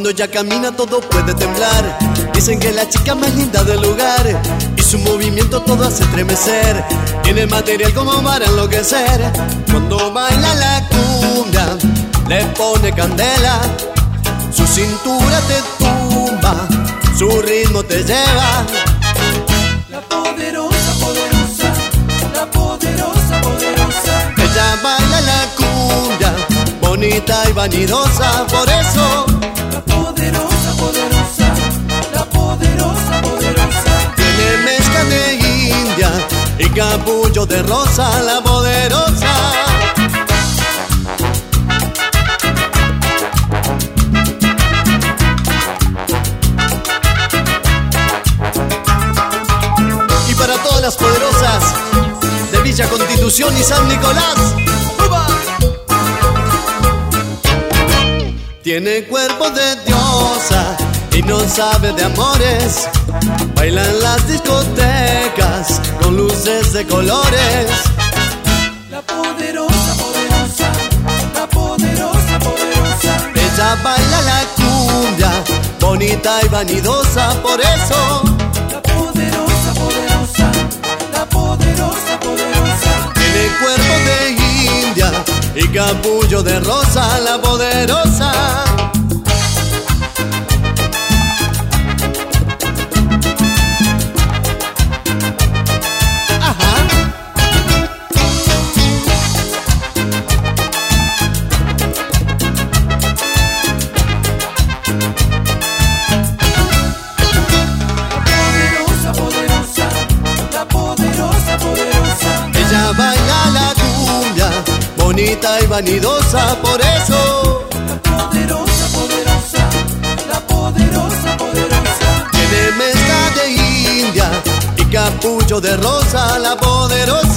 Cuando ella camina todo puede temblar. Dicen que es la chica más linda del lugar y su movimiento todo hace estremecer. Tiene material como para enloquecer. Cuando baila la cumbia le pone candela. Su cintura te tumba, su ritmo te lleva. La poderosa, poderosa, la poderosa, poderosa. Ella baila la cumbia, bonita y vanidosa, por eso. La poderosa, poderosa, la poderosa, poderosa. Tiene mezcla de India y capullo de rosa, la poderosa. Y para todas las poderosas de Villa Constitución y San Nicolás, ¡uba! Tiene cuerpo de diosa y no sabe de amores. Baila en las discotecas con luces de colores. La poderosa, poderosa, la poderosa, poderosa. Ella baila la cumbia, bonita y vanidosa, por eso. La poderosa, poderosa, la poderosa, poderosa. Tiene cuerpo de India y capullo de rosa, la poderosa. Ella baila la cumbia, bonita y vanidosa, por eso. La poderosa, poderosa, la poderosa, poderosa. Tiene mezcla de India y capullo de rosa, la poderosa.